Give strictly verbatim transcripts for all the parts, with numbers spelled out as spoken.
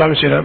Bonsoir, monsieur Lam.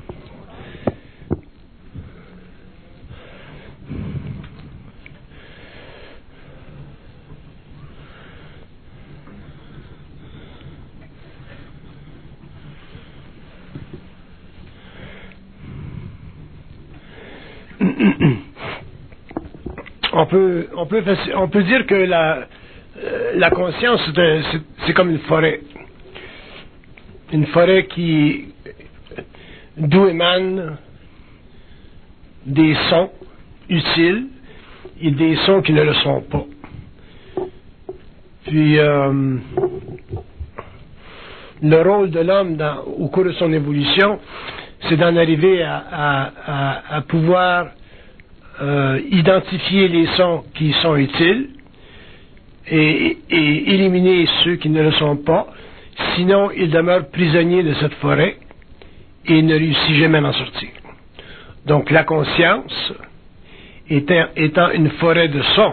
On peut, on peut, on peut dire que la, euh, la conscience, c'est, c'est comme une forêt. Une forêt qui, d'où émanent des sons utiles et des sons qui ne le sont pas. Puis, euh, le rôle de l'homme dans, au cours de son évolution, c'est d'en arriver à, à, à, à pouvoir euh, identifier les sons qui sont utiles et, et éliminer ceux qui ne le sont pas. Sinon, il demeure prisonnier de cette forêt et ne réussit jamais à en sortir. Donc, la conscience, étant, étant une forêt de sons,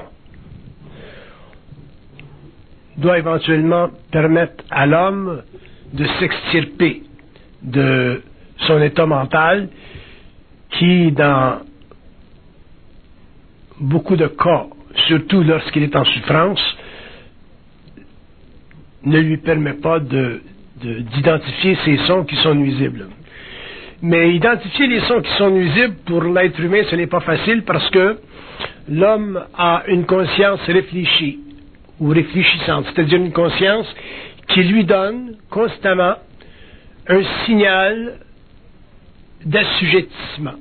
doit éventuellement permettre à l'homme de s'extirper de son état mental qui, dans beaucoup de cas, surtout lorsqu'il est en souffrance, ne lui permet pas de, de, d'identifier ces sons qui sont nuisibles. Mais identifier les sons qui sont nuisibles pour l'être humain, ce n'est pas facile parce que l'homme a une conscience réfléchie ou réfléchissante, c'est-à-dire une conscience qui lui donne constamment un signal d'assujettissement.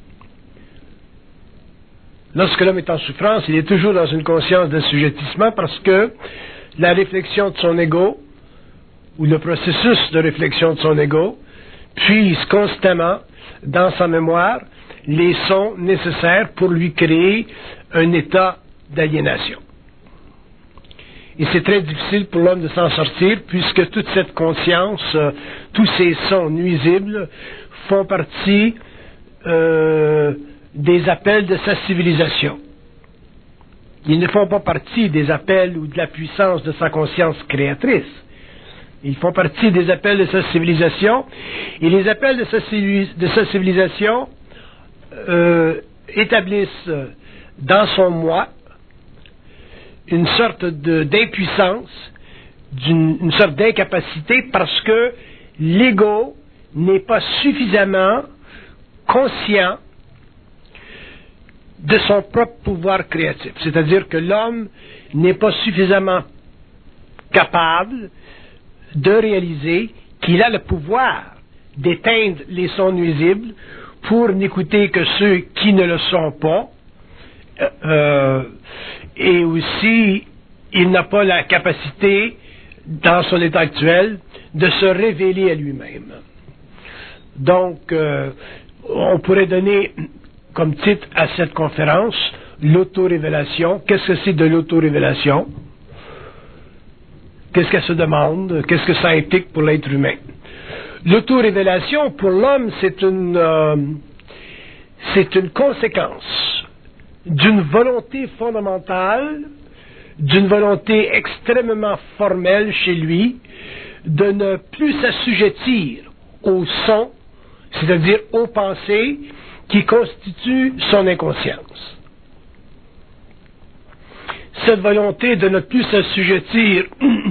Lorsque l'homme est en souffrance, il est toujours dans une conscience d'assujettissement parce que la réflexion de son ego, ou le processus de réflexion de son ego, puise constamment dans sa mémoire les sons nécessaires pour lui créer un état d'aliénation. Et c'est très difficile pour l'homme de s'en sortir puisque toute cette conscience, euh, tous ces sons nuisibles font partie euh, des appels de sa civilisation. Ils ne font pas partie des appels ou de la puissance de sa conscience créatrice. Ils font partie des appels de sa civilisation. Et les appels de sa, de sa civilisation euh, établissent dans son moi une sorte de, d'impuissance, d'une, une sorte d'incapacité parce que l'ego n'est pas suffisamment conscient de son propre pouvoir créatif. C'est-à-dire que l'homme n'est pas suffisamment capable de réaliser qu'il a le pouvoir d'éteindre les sons nuisibles pour n'écouter que ceux qui ne le sont pas. Euh, et aussi, il n'a pas la capacité, dans son état actuel, de se révéler à lui-même. Donc, euh, on pourrait donner comme titre à cette conférence, l'autorévélation. Qu'est-ce que c'est de l'autorévélation? Qu'est-ce qu'elle se demande? Qu'est-ce que ça implique pour l'être humain? L'autorévélation, pour l'homme, c'est une, euh, c'est une conséquence d'une volonté fondamentale, d'une volonté extrêmement formelle chez lui, de ne plus s'assujettir aux sons, c'est-à-dire aux pensées, qui constitue son inconscience. Cette volonté de ne plus s'assujettir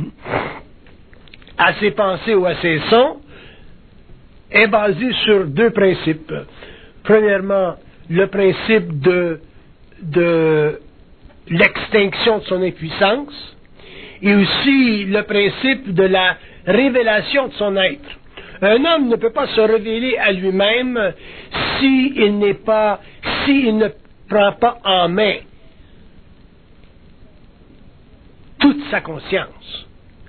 à ses pensées ou à ses sons est basée sur deux principes. Premièrement, le principe de, de l'extinction de son impuissance et aussi le principe de la révélation de son être. Un homme ne peut pas se révéler à lui-même s'il n'est pas, s'il ne prend pas en main toute sa conscience.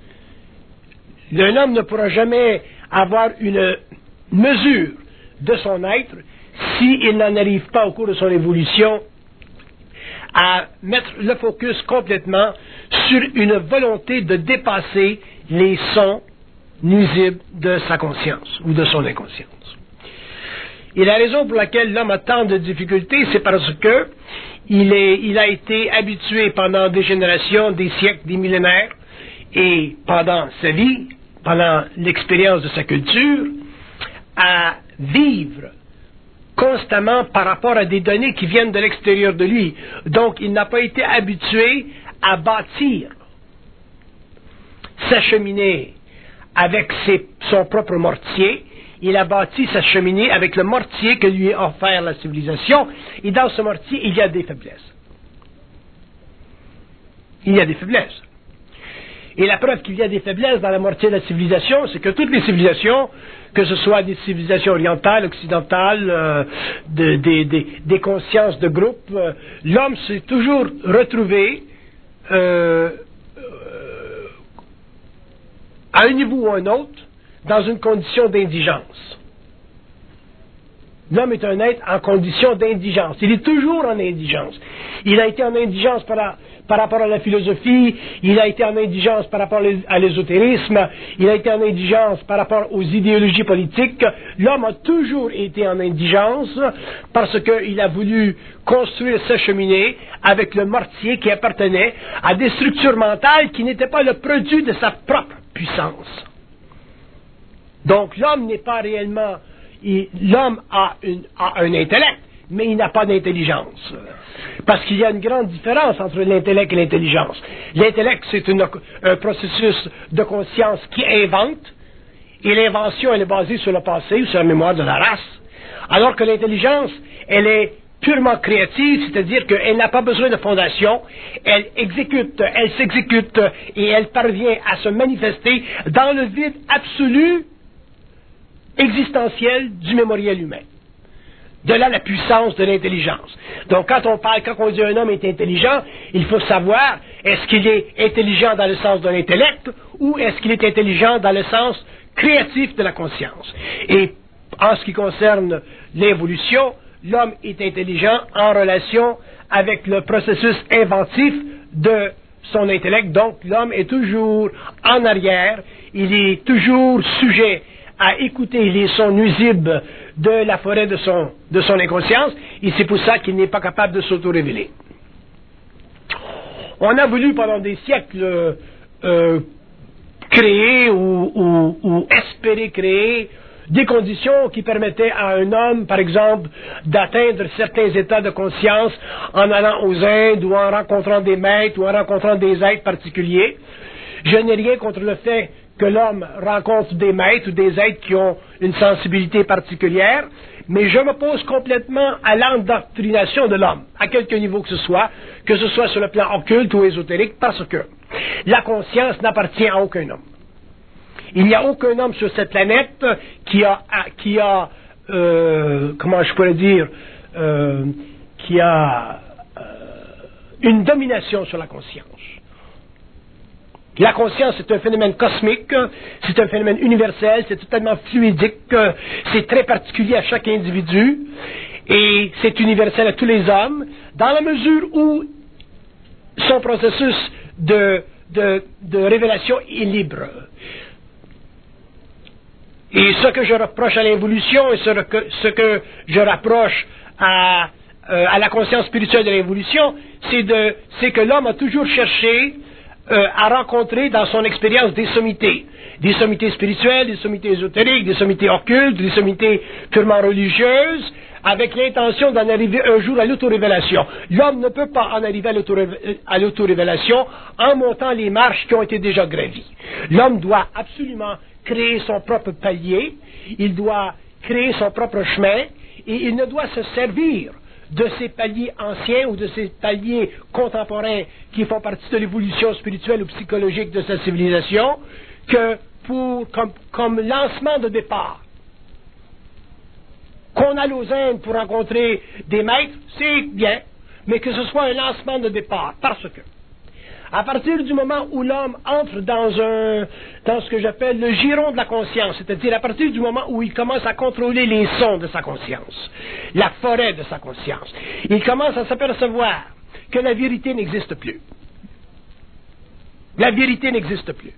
Un homme ne pourra jamais avoir une mesure de son être s'il n'en arrive pas au cours de son évolution à mettre le focus complètement sur une volonté de dépasser les sons nuisible de sa conscience ou de son inconscience. Et la raison pour laquelle l'homme a tant de difficultés, c'est parce que il, est, il a été habitué pendant des générations, des siècles, des millénaires, et pendant sa vie, pendant l'expérience de sa culture, à vivre constamment par rapport à des données qui viennent de l'extérieur de lui. Donc, il n'a pas été habitué à bâtir, s'acheminer avec ses, son propre mortier. Il a bâti sa cheminée avec le mortier que lui a offert la civilisation. Et dans ce mortier, il y a des faiblesses. Il y a des faiblesses. Et la preuve qu'il y a des faiblesses dans la mortier de la civilisation, c'est que toutes les civilisations, que ce soit des civilisations orientales, occidentales, euh, de, de, de, des consciences de groupe, euh, l'homme s'est toujours retrouvé euh, euh, à un niveau ou à un autre dans une condition d'indigence. L'homme est un être en condition d'indigence. Il est toujours en indigence. Il a été en indigence par, la, par rapport à la philosophie, il a été en indigence par rapport à l'ésotérisme, il a été en indigence par rapport aux idéologies politiques. L'homme a toujours été en indigence parce qu'il a voulu construire sa cheminée avec le mortier qui appartenait à des structures mentales qui n'étaient pas le produit de sa propre puissance. Donc l'homme n'est pas réellement... Il, l'homme a, une, a un intellect, mais il n'a pas d'intelligence. Parce qu'il y a une grande différence entre l'intellect et l'intelligence. L'intellect, c'est une, un processus de conscience qui invente, et l'invention, elle est basée sur le passé ou sur la mémoire de la race. Alors que l'intelligence, elle est purement créative, c'est-à-dire qu'elle n'a pas besoin de fondation, elle exécute, elle s'exécute, et elle parvient à se manifester dans le vide absolu existentiel du mémoriel humain. De là la puissance de l'intelligence. Donc quand on parle, quand on dit un homme est intelligent, il faut savoir, est-ce qu'il est intelligent dans le sens de l'intellect ou est-ce qu'il est intelligent dans le sens créatif de la conscience. Et en ce qui concerne l'évolution, l'homme est intelligent en relation avec le processus inventif de son intellect. Donc l'homme est toujours en arrière, il est toujours sujet à écouter les sons nuisibles de la forêt de son, de son inconscience, et c'est pour ça qu'il n'est pas capable de s'auto-révéler. On a voulu pendant des siècles euh, créer ou, ou, ou espérer créer des conditions qui permettaient à un homme, par exemple, d'atteindre certains états de conscience en allant aux Indes ou en rencontrant des maîtres ou en rencontrant des êtres particuliers. Je n'ai rien contre le fait que l'homme rencontre des maîtres ou des êtres qui ont une sensibilité particulière, mais je m'oppose complètement à l'endoctrination de l'homme, à quelque niveau que ce soit, que ce soit sur le plan occulte ou ésotérique, parce que la conscience n'appartient à aucun homme. Il n'y a aucun homme sur cette planète qui a, qui a euh, comment je pourrais dire, euh, qui a euh, une domination sur la conscience. La conscience, c'est un phénomène cosmique, c'est un phénomène universel, c'est totalement fluidique, c'est très particulier à chaque individu, et c'est universel à tous les hommes, dans la mesure où son processus de, de, de révélation est libre. Et ce que je reproche à l'évolution et ce que, ce que je rapproche à, euh, à la conscience spirituelle de l'évolution, c'est, de, c'est que l'homme a toujours cherché Euh, à rencontrer dans son expérience des sommités. Des sommités spirituelles, des sommités ésotériques, des sommités occultes, des sommités purement religieuses, avec l'intention d'en arriver un jour à l'autorévélation. L'homme ne peut pas en arriver à l'autorévélation en montant les marches qui ont été déjà gravies. L'homme doit absolument créer son propre palier, il doit créer son propre chemin, et il ne doit se servir de ces paliers anciens ou de ces paliers contemporains qui font partie de l'évolution spirituelle ou psychologique de sa civilisation, que pour, comme, comme lancement de départ. Qu'on aille aux Indes pour rencontrer des maîtres, c'est bien, mais que ce soit un lancement de départ, parce que à partir du moment où l'homme entre dans un, dans ce que j'appelle le giron de la conscience, c'est-à-dire à partir du moment où il commence à contrôler les sons de sa conscience, la forêt de sa conscience, il commence à s'apercevoir que la vérité n'existe plus. La vérité n'existe plus.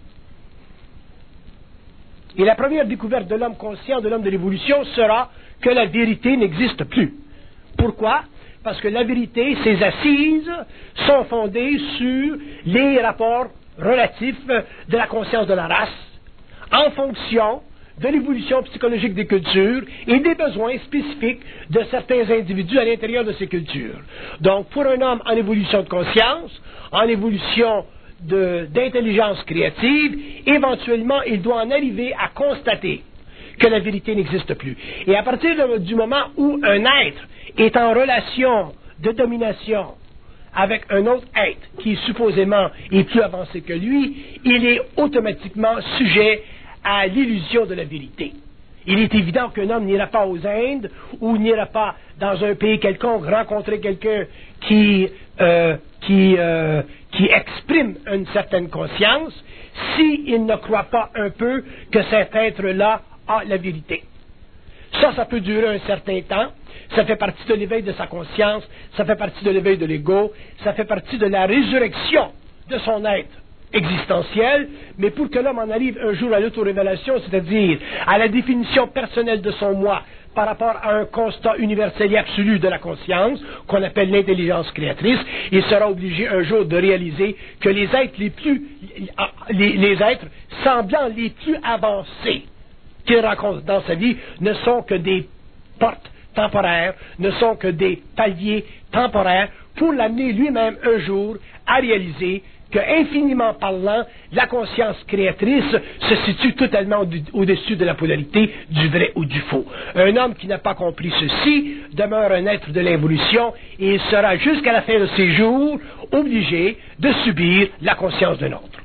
Et la première découverte de l'homme conscient, de l'homme de l'évolution, sera que la vérité n'existe plus. Pourquoi? Parce que la vérité, ses assises, sont fondées sur les rapports relatifs de la conscience de la race, en fonction de l'évolution psychologique des cultures et des besoins spécifiques de certains individus à l'intérieur de ces cultures. Donc, pour un homme en évolution de conscience, en évolution de, d'intelligence créative, éventuellement, il doit en arriver à constater que la vérité n'existe plus. Et à partir de, du moment où un être est en relation de domination avec un autre être qui supposément est plus avancé que lui, il est automatiquement sujet à l'illusion de la vérité. Il est évident qu'un homme n'ira pas aux Indes ou n'ira pas dans un pays quelconque rencontrer quelqu'un qui, euh, qui, euh, qui exprime une certaine conscience s'il ne croit pas un peu que cet être-là a la vérité. Ça, ça peut durer un certain temps. Ça fait partie de l'éveil de sa conscience, ça fait partie de l'éveil de l'ego, ça fait partie de la résurrection de son être existentiel, mais pour que l'homme en arrive un jour à l'autorévélation, c'est-à-dire à la définition personnelle de son moi par rapport à un constat universel et absolu de la conscience, qu'on appelle l'intelligence créatrice, il sera obligé un jour de réaliser que les êtres les plus, les, les êtres semblant les plus avancés qu'il rencontre dans sa vie ne sont que des portes temporaires, ne sont que des paliers temporaires pour l'amener lui-même un jour à réaliser que, infiniment parlant, la conscience créatrice se situe totalement au-dessus de la polarité du vrai ou du faux. Un homme qui n'a pas compris ceci demeure un être de l'évolution et il sera jusqu'à la fin de ses jours obligé de subir la conscience d'un autre.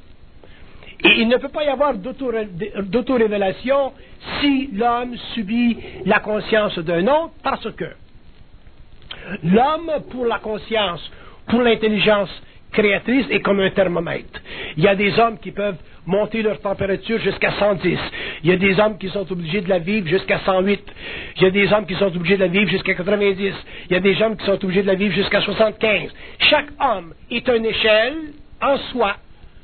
Et il ne peut pas y avoir d'autorévélation si l'homme subit la conscience d'un autre, parce que l'homme, pour la conscience, pour l'intelligence créatrice, est comme un thermomètre. Il y a des hommes qui peuvent monter leur température jusqu'à cent dix. Il y a des hommes qui sont obligés de la vivre jusqu'à cent huit. Il y a des hommes qui sont obligés de la vivre jusqu'à quatre-vingt-dix. Il y a des hommes qui sont obligés de la vivre jusqu'à soixante-quinze. Chaque homme est une échelle en soi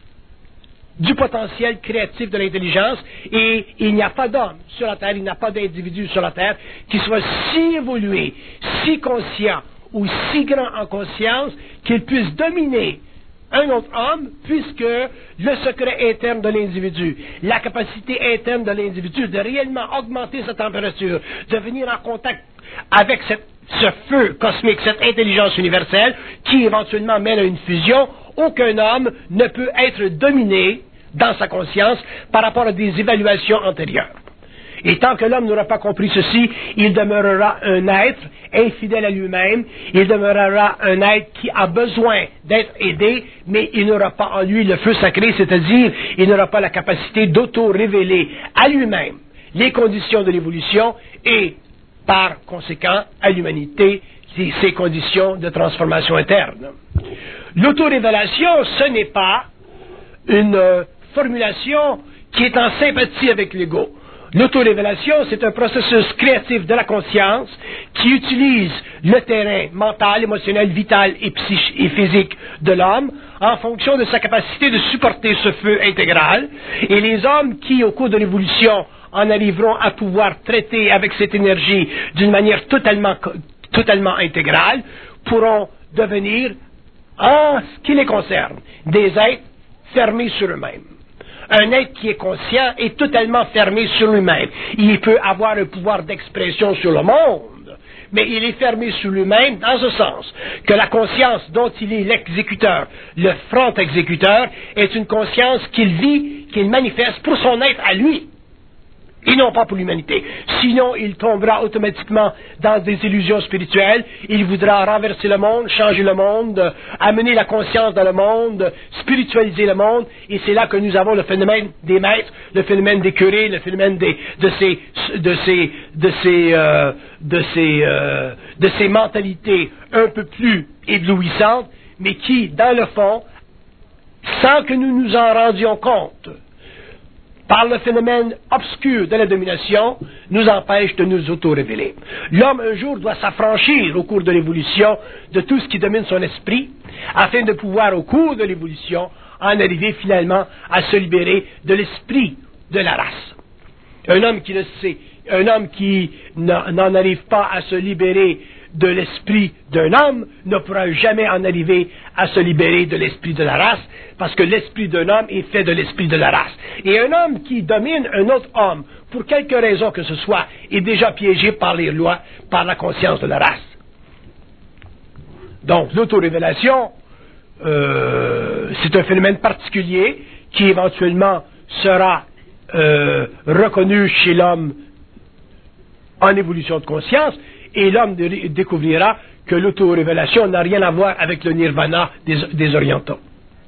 du potentiel créatif de l'intelligence, et il n'y a pas d'homme sur la Terre, il n'y a pas d'individu sur la Terre qui soit si évolué, si conscient ou si grand en conscience qu'il puisse dominer un autre homme, puisque le secret interne de l'individu, la capacité interne de l'individu de réellement augmenter sa température, de venir en contact avec cette, ce feu cosmique, cette intelligence universelle, qui éventuellement mène à une fusion, aucun homme ne peut être dominé dans sa conscience par rapport à des évaluations antérieures. Et tant que l'homme n'aura pas compris ceci, il demeurera un être infidèle à lui-même, il demeurera un être qui a besoin d'être aidé, mais il n'aura pas en lui le feu sacré, c'est-à-dire il n'aura pas la capacité d'auto-révéler à lui-même les conditions de l'évolution et, par conséquent, à l'humanité, ses conditions de transformation interne. L'auto-révélation, ce n'est pas une euh, formulation qui est en sympathie avec l'ego. L'autorévélation, c'est un processus créatif de la conscience qui utilise le terrain mental, émotionnel, vital et, psych- et physique de l'homme en fonction de sa capacité de supporter ce feu intégral. Et les hommes qui, au cours de l'évolution, en arriveront à pouvoir traiter avec cette énergie d'une manière totalement, totalement intégrale, pourront devenir, en ce qui les concerne, des êtres fermés sur eux-mêmes. Un être qui est conscient est totalement fermé sur lui-même. Il peut avoir un pouvoir d'expression sur le monde, mais il est fermé sur lui-même dans ce sens que la conscience dont il est l'exécuteur, le front exécuteur, est une conscience qu'il vit, qu'il manifeste pour son être à lui, et non pas pour l'humanité. Sinon, il tombera automatiquement dans des illusions spirituelles. Il voudra renverser le monde, changer le monde, amener la conscience dans le monde, spiritualiser le monde. Et c'est là que nous avons le phénomène des maîtres, le phénomène des curés, le phénomène des, de ces, de ces, de ces, euh, de ces, euh, de ces mentalités un peu plus éblouissantes, mais qui, dans le fond, sans que nous nous en rendions compte, par le phénomène obscur de la domination, nous empêche de nous auto-révéler. L'homme, un jour, doit s'affranchir au cours de l'évolution de tout ce qui domine son esprit, afin de pouvoir, au cours de l'évolution, en arriver finalement à se libérer de l'esprit de la race. Un homme qui ne sait, un homme qui n'en arrive pas à se libérer de l'esprit d'un homme ne pourra jamais en arriver à se libérer de l'esprit de la race, parce que l'esprit d'un homme est fait de l'esprit de la race. Et un homme qui domine un autre homme, pour quelque raison que ce soit, est déjà piégé par les lois, par la conscience de la race. Donc, l'autorévélation, euh, c'est un phénomène particulier qui éventuellement sera euh, reconnu chez l'homme en évolution de conscience, et l'homme dé- découvrira que l'autorévélation n'a rien à voir avec le nirvana des, des orientaux.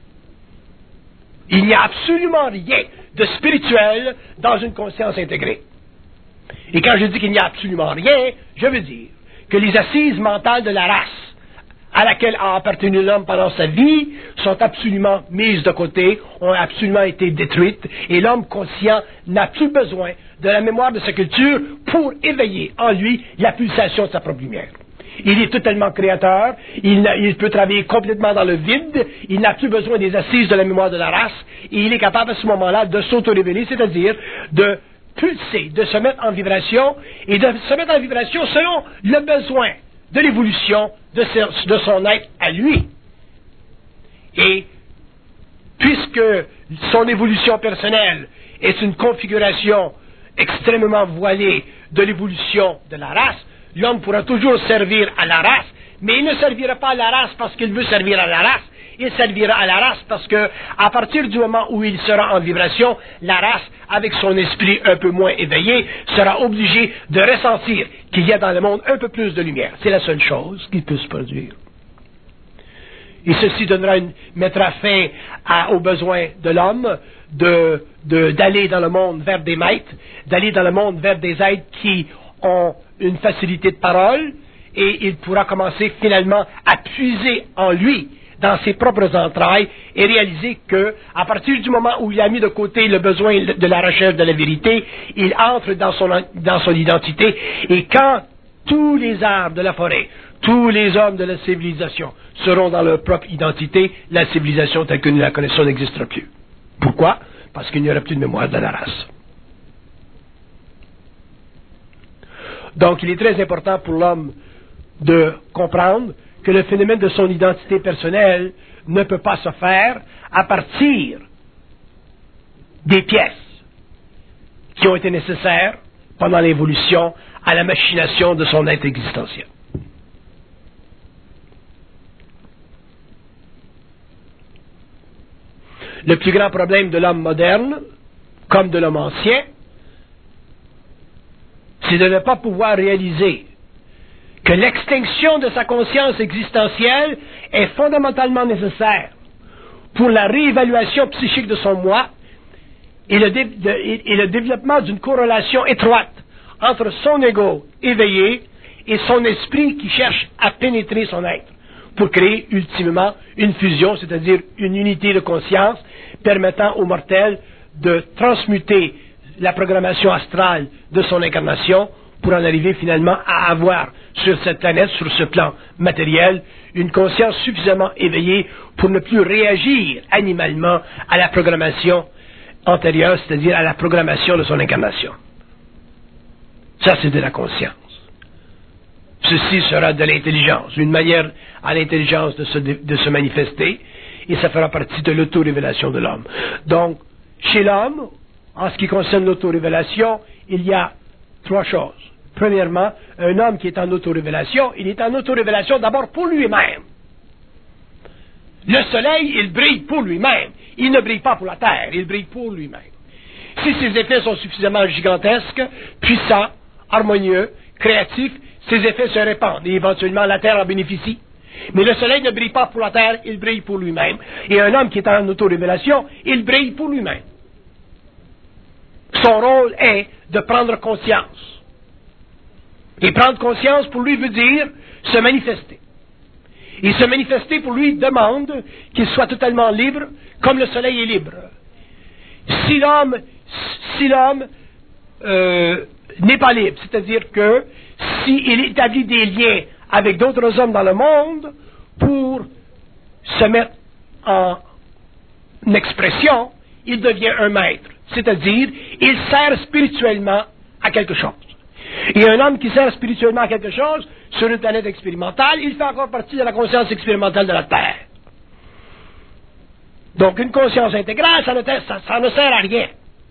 Il n'y a absolument rien de spirituel dans une conscience intégrée. Et quand je dis qu'il n'y a absolument rien, je veux dire que les assises mentales de la race à laquelle a appartenu l'homme pendant sa vie sont absolument mises de côté, ont absolument été détruites, et l'homme conscient n'a plus besoin de la mémoire de sa culture pour éveiller en lui la pulsation de sa propre lumière. Il est totalement créateur, il, il peut travailler complètement dans le vide, il n'a plus besoin des assises de la mémoire de la race, et il est capable à ce moment-là de s'auto-révéler, c'est-à-dire de pulser, de se mettre en vibration, et de se mettre en vibration selon le besoin de l'évolution de, ce, de son être à lui. Et puisque son évolution personnelle est une configuration extrêmement voilée de l'évolution de la race, l'homme pourra toujours servir à la race, mais il ne servira pas à la race parce qu'il veut servir à la race, il servira à la race parce que, à partir du moment où il sera en vibration, la race, avec son esprit un peu moins éveillé, sera obligée de ressentir qu'il y a dans le monde un peu plus de lumière. C'est la seule chose qui peut se produire. Et ceci donnera une, mettra fin à, aux besoins de l'homme de, de, d'aller dans le monde vers des maîtres, d'aller dans le monde vers des êtres qui ont une facilité de parole, et il pourra commencer finalement à puiser en lui, dans ses propres entrailles, et réaliser que, à partir du moment où il a mis de côté le besoin de la recherche de la vérité, il entre dans son, dans son identité, et quand tous les arbres de la forêt, tous les hommes de la civilisation seront dans leur propre identité, la civilisation telle que nous la connaissons n'existera plus. Pourquoi? Parce qu'il n'y aura plus de mémoire de la race. Donc, il est très important pour l'homme de comprendre que le phénomène de son identité personnelle ne peut pas se faire à partir des pièces qui ont été nécessaires pendant l'évolution à la machination de son être existentiel. Le plus grand problème de l'homme moderne, comme de l'homme ancien, c'est de ne pas pouvoir réaliser que l'extinction de sa conscience existentielle est fondamentalement nécessaire pour la réévaluation psychique de son moi et le, dé- de, et, et le développement d'une corrélation étroite entre son ego éveillé et son esprit qui cherche à pénétrer son être pour créer ultimement une fusion, c'est-à-dire une unité de conscience permettant au mortel de transmuter la programmation astrale de son incarnation pour en arriver finalement à avoir sur cette planète, sur ce plan matériel, une conscience suffisamment éveillée pour ne plus réagir animalement à la programmation antérieure, c'est-à-dire à la programmation de son incarnation. Ça, c'est de la conscience. Ceci sera de l'intelligence, une manière à l'intelligence de se, de se manifester, et ça fera partie de l'auto-révélation de l'homme. Donc, chez l'homme, en ce qui concerne l'auto-révélation, il y a trois choses. Premièrement, un homme qui est en auto-révélation, il est en auto-révélation d'abord pour lui-même. Le soleil, il brille pour lui-même. Il ne brille pas pour la terre, il brille pour lui-même. Si ses effets sont suffisamment gigantesques, puissants, harmonieux, créatifs, ces effets se répandent et éventuellement la terre en bénéficie. Mais le soleil ne brille pas pour la terre, il brille pour lui-même. Et un homme qui est en auto-révélation, il brille pour lui-même. Son rôle est de prendre conscience. Et prendre conscience pour lui veut dire se manifester. Et se manifester pour lui demande qu'il soit totalement libre, comme le soleil est libre. Si l'homme, si l'homme euh, n'est pas libre, c'est-à-dire que s'il établit des liens avec d'autres hommes dans le monde pour se mettre en expression, il devient un maître. C'est-à-dire, il sert spirituellement à quelque chose. Et un homme qui sert spirituellement à quelque chose sur une planète expérimentale, il fait encore partie de la conscience expérimentale de la Terre. Donc, une conscience intégrale, ça ne, ça, ça ne sert à rien.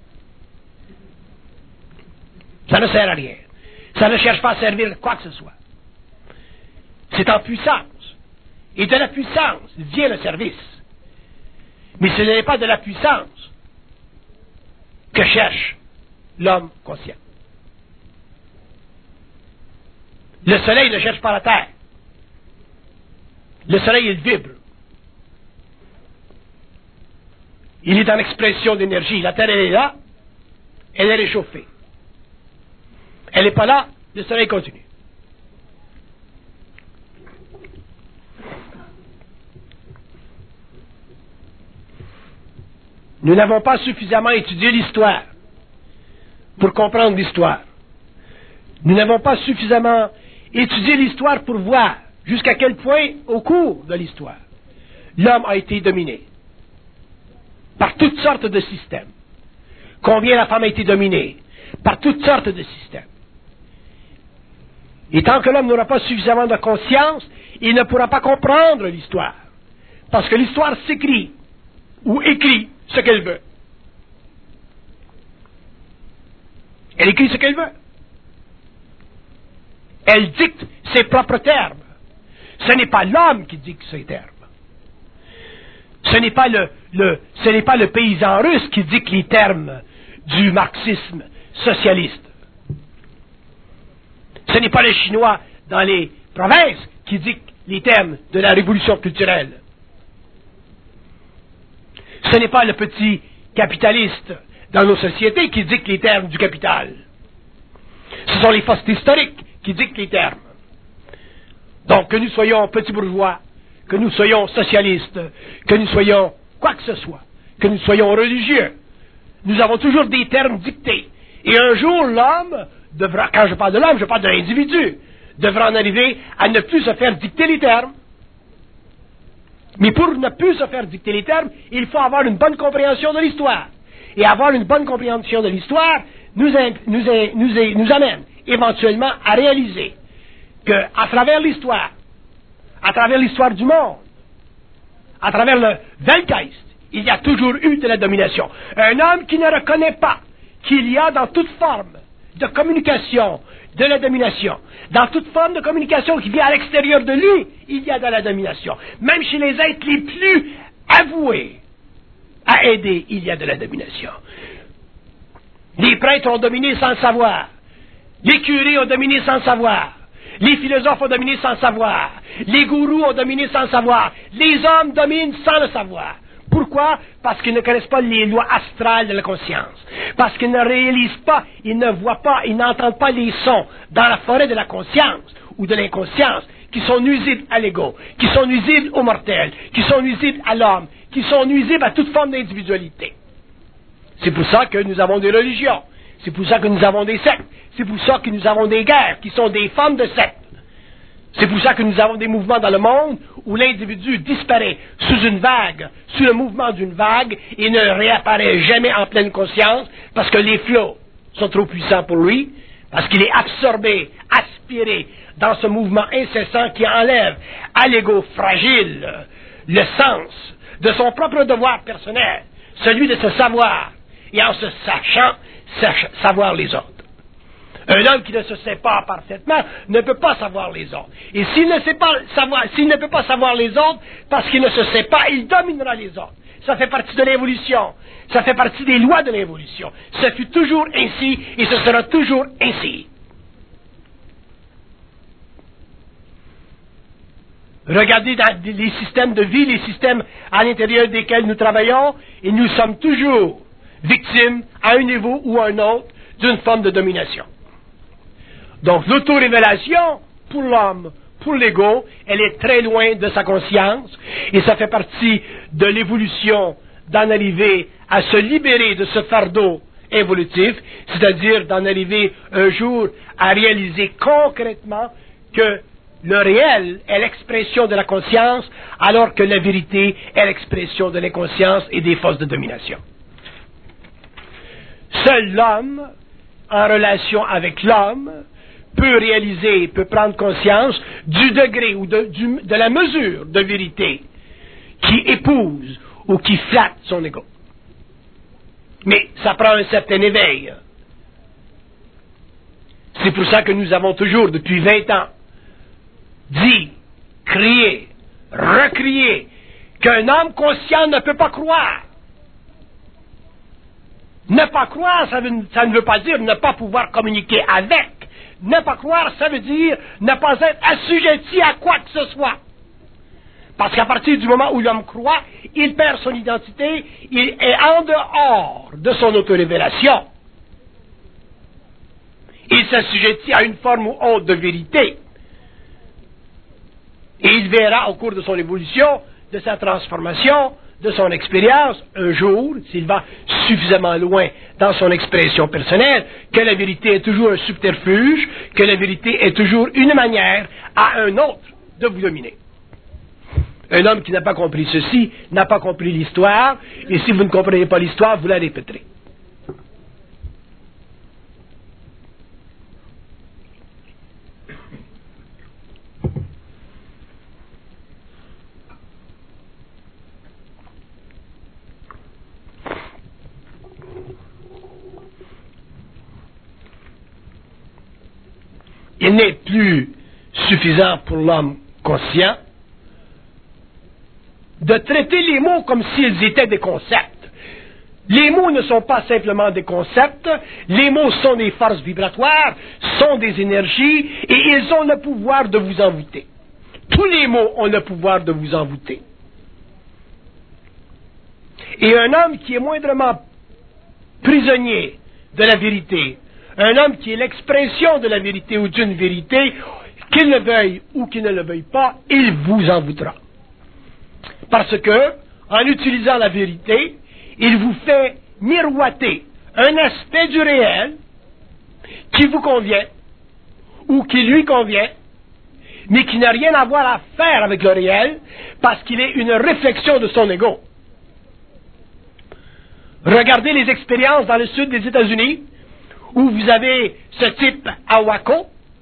Ça ne sert à rien. Ça ne cherche pas à servir quoi que ce soit. C'est en puissance. Et de la puissance vient le service. Mais ce n'est pas de la puissance que cherche l'homme conscient. Le soleil ne cherche pas la terre. Le soleil, il vibre. Il est en expression d'énergie. La terre, elle est là. Elle est réchauffée. Elle n'est pas là. Le soleil continue. Nous n'avons pas suffisamment étudié l'histoire pour comprendre l'histoire. Nous n'avons pas suffisamment étudié l'histoire pour voir jusqu'à quel point, au cours de l'histoire, l'homme a été dominé par toutes sortes de systèmes. Combien la femme a été dominée par toutes sortes de systèmes. Et tant que l'homme n'aura pas suffisamment de conscience, il ne pourra pas comprendre l'histoire. Parce que l'histoire s'écrit ou écrit ce qu'elle veut. Elle écrit ce qu'elle veut. Elle dicte ses propres termes. Ce n'est pas l'homme qui dicte ses termes. Ce n'est pas le, le, ce n'est pas le paysan russe qui dicte les termes du marxisme socialiste. Ce n'est pas le chinois dans les provinces qui dicte les termes de la révolution culturelle. Ce n'est pas le petit capitaliste dans nos sociétés qui dicte les termes du capital. Ce sont les forces historiques qui dictent les termes. Donc, que nous soyons petits bourgeois, que nous soyons socialistes, que nous soyons quoi que ce soit, que nous soyons religieux, nous avons toujours des termes dictés. Et un jour, l'homme devra, quand je parle de l'homme, je parle de l'individu, devra en arriver à ne plus se faire dicter les termes. Mais pour ne plus se faire dicter les termes, il faut avoir une bonne compréhension de l'histoire. Et avoir une bonne compréhension de l'histoire nous, nous, nous, nous amène éventuellement à réaliser qu'à travers l'histoire, à travers l'histoire du monde, à travers le Weltgeist, il y a toujours eu de la domination. Un homme qui ne reconnaît pas qu'il y a dans toute forme de communication de la domination, dans toute forme de communication qui vient à l'extérieur de lui, il y a de la domination. Même chez les êtres les plus avoués à aider, il y a de la domination. Les prêtres ont dominé sans le savoir. Les curés ont dominé sans le savoir. Les philosophes ont dominé sans le savoir. Les gourous ont dominé sans le savoir. Les hommes dominent sans le savoir. Pourquoi? Parce qu'ils ne connaissent pas les lois astrales de la conscience. Parce qu'ils ne réalisent pas, ils ne voient pas, ils n'entendent pas les sons dans la forêt de la conscience ou de l'inconscience qui sont nuisibles à l'ego, qui sont nuisibles au mortel, qui sont nuisibles à l'homme, qui sont nuisibles à toute forme d'individualité. C'est pour ça que nous avons des religions. C'est pour ça que nous avons des sectes. C'est pour ça que nous avons des guerres qui sont des formes de sectes. C'est pour ça que nous avons des mouvements dans le monde où l'individu disparaît sous une vague, sous le mouvement d'une vague, et ne réapparaît jamais en pleine conscience parce que les flots sont trop puissants pour lui, parce qu'il est absorbé, aspiré dans ce mouvement incessant qui enlève à l'ego fragile le sens de son propre devoir personnel, celui de se savoir, et en se sachant, savoir les autres. Un homme qui ne se sait pas parfaitement ne peut pas savoir les autres. Et s'il ne sait pas savoir, s'il ne peut pas savoir les autres, parce qu'il ne se sait pas, il dominera les autres. Ça fait partie de l'évolution. Ça fait partie des lois de l'évolution. Ce fut toujours ainsi et ce sera toujours ainsi. Regardez dans les systèmes de vie, les systèmes à l'intérieur desquels nous travaillons, et nous sommes toujours victimes, à un niveau ou à un autre, d'une forme de domination. Donc, l'autorévélation, pour l'homme, pour l'ego, elle est très loin de sa conscience, et ça fait partie de l'évolution d'en arriver à se libérer de ce fardeau évolutif, c'est-à-dire d'en arriver un jour à réaliser concrètement que le réel est l'expression de la conscience, alors que la vérité est l'expression de l'inconscience et des forces de domination. Seul l'homme, en relation avec l'homme, peut réaliser, peut prendre conscience du degré ou de, du, de la mesure de vérité qui épouse ou qui flatte son ego. Mais ça prend un certain éveil. C'est pour ça que nous avons toujours, depuis vingt ans, dit, crié, recrié, qu'un homme conscient ne peut pas croire. Ne pas croire, ça, veut, ça ne veut pas dire ne pas pouvoir communiquer avec. Ne pas croire, ça veut dire ne pas être assujetti à quoi que ce soit. Parce qu'à partir du moment où l'homme croit, il perd son identité, il est en dehors de son autorévélation. Il s'assujettit à une forme ou autre de vérité. Et il verra au cours de son évolution, de sa transformation, de son expérience, un jour, s'il va suffisamment loin dans son expression personnelle, que la vérité est toujours un subterfuge, que la vérité est toujours une manière à un autre de vous dominer. Un homme qui n'a pas compris ceci n'a pas compris l'histoire, et si vous ne comprenez pas l'histoire, vous la répéterez. Il n'est plus suffisant pour l'homme conscient de traiter les mots comme s'ils étaient des concepts. Les mots ne sont pas simplement des concepts, les mots sont des forces vibratoires, sont des énergies, et ils ont le pouvoir de vous envoûter. Tous les mots ont le pouvoir de vous envoûter. Et un homme qui est moindrement prisonnier de la vérité, un homme qui est l'expression de la vérité ou d'une vérité, qu'il le veuille ou qu'il ne le veuille pas, il vous envoûtera. Parce que, en utilisant la vérité, il vous fait miroiter un aspect du réel qui vous convient ou qui lui convient, mais qui n'a rien à voir à faire avec le réel, parce qu'il est une réflexion de son ego. Regardez les expériences dans le sud des États-Unis, où vous avez ce type à Waco,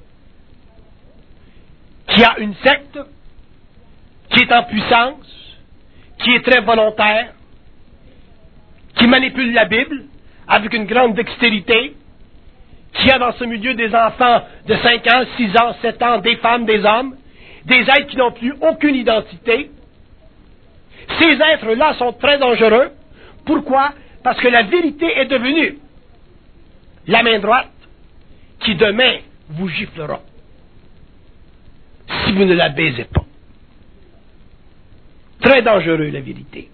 qui a une secte, qui est en puissance, qui est très volontaire, qui manipule la Bible avec une grande dextérité, qui a dans ce milieu des enfants de cinq ans, six ans, sept ans, des femmes, des hommes, des êtres qui n'ont plus aucune identité. Ces êtres-là sont très dangereux. Pourquoi? Parce que la vérité est devenue la main droite qui demain vous giflera si vous ne la baisez pas. Très dangereux, la vérité.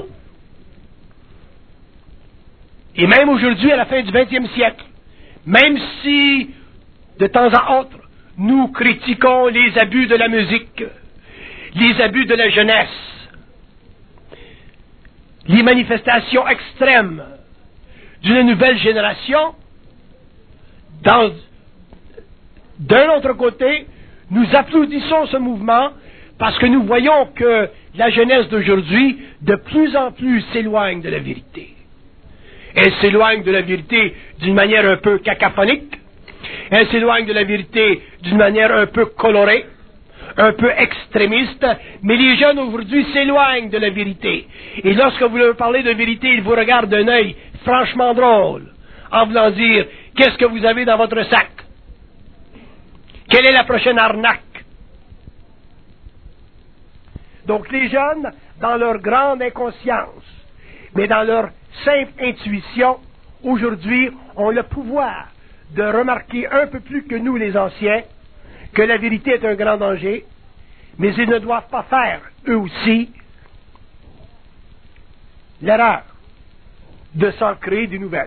Et même aujourd'hui, à la fin du vingtième siècle, même si, de temps à autre, nous critiquons les abus de la musique, les abus de la jeunesse, les manifestations extrêmes d'une nouvelle génération, dans, d'un autre côté, nous applaudissons ce mouvement parce que nous voyons que la jeunesse d'aujourd'hui, de plus en plus, s'éloigne de la vérité. Elle s'éloigne de la vérité d'une manière un peu cacophonique. Elle s'éloigne de la vérité d'une manière un peu colorée, un peu extrémiste. Mais les jeunes aujourd'hui s'éloignent de la vérité. Et lorsque vous leur parlez de vérité, ils vous regardent d'un œil franchement drôle, en voulant dire, qu'est-ce que vous avez dans votre sac? Quelle est la prochaine arnaque? Donc les jeunes, dans leur grande inconscience, mais dans leur simple intuition, aujourd'hui, ont le pouvoir de remarquer un peu plus que nous, les anciens, que la vérité est un grand danger, mais ils ne doivent pas faire, eux aussi, l'erreur de s'en créer de nouvelles.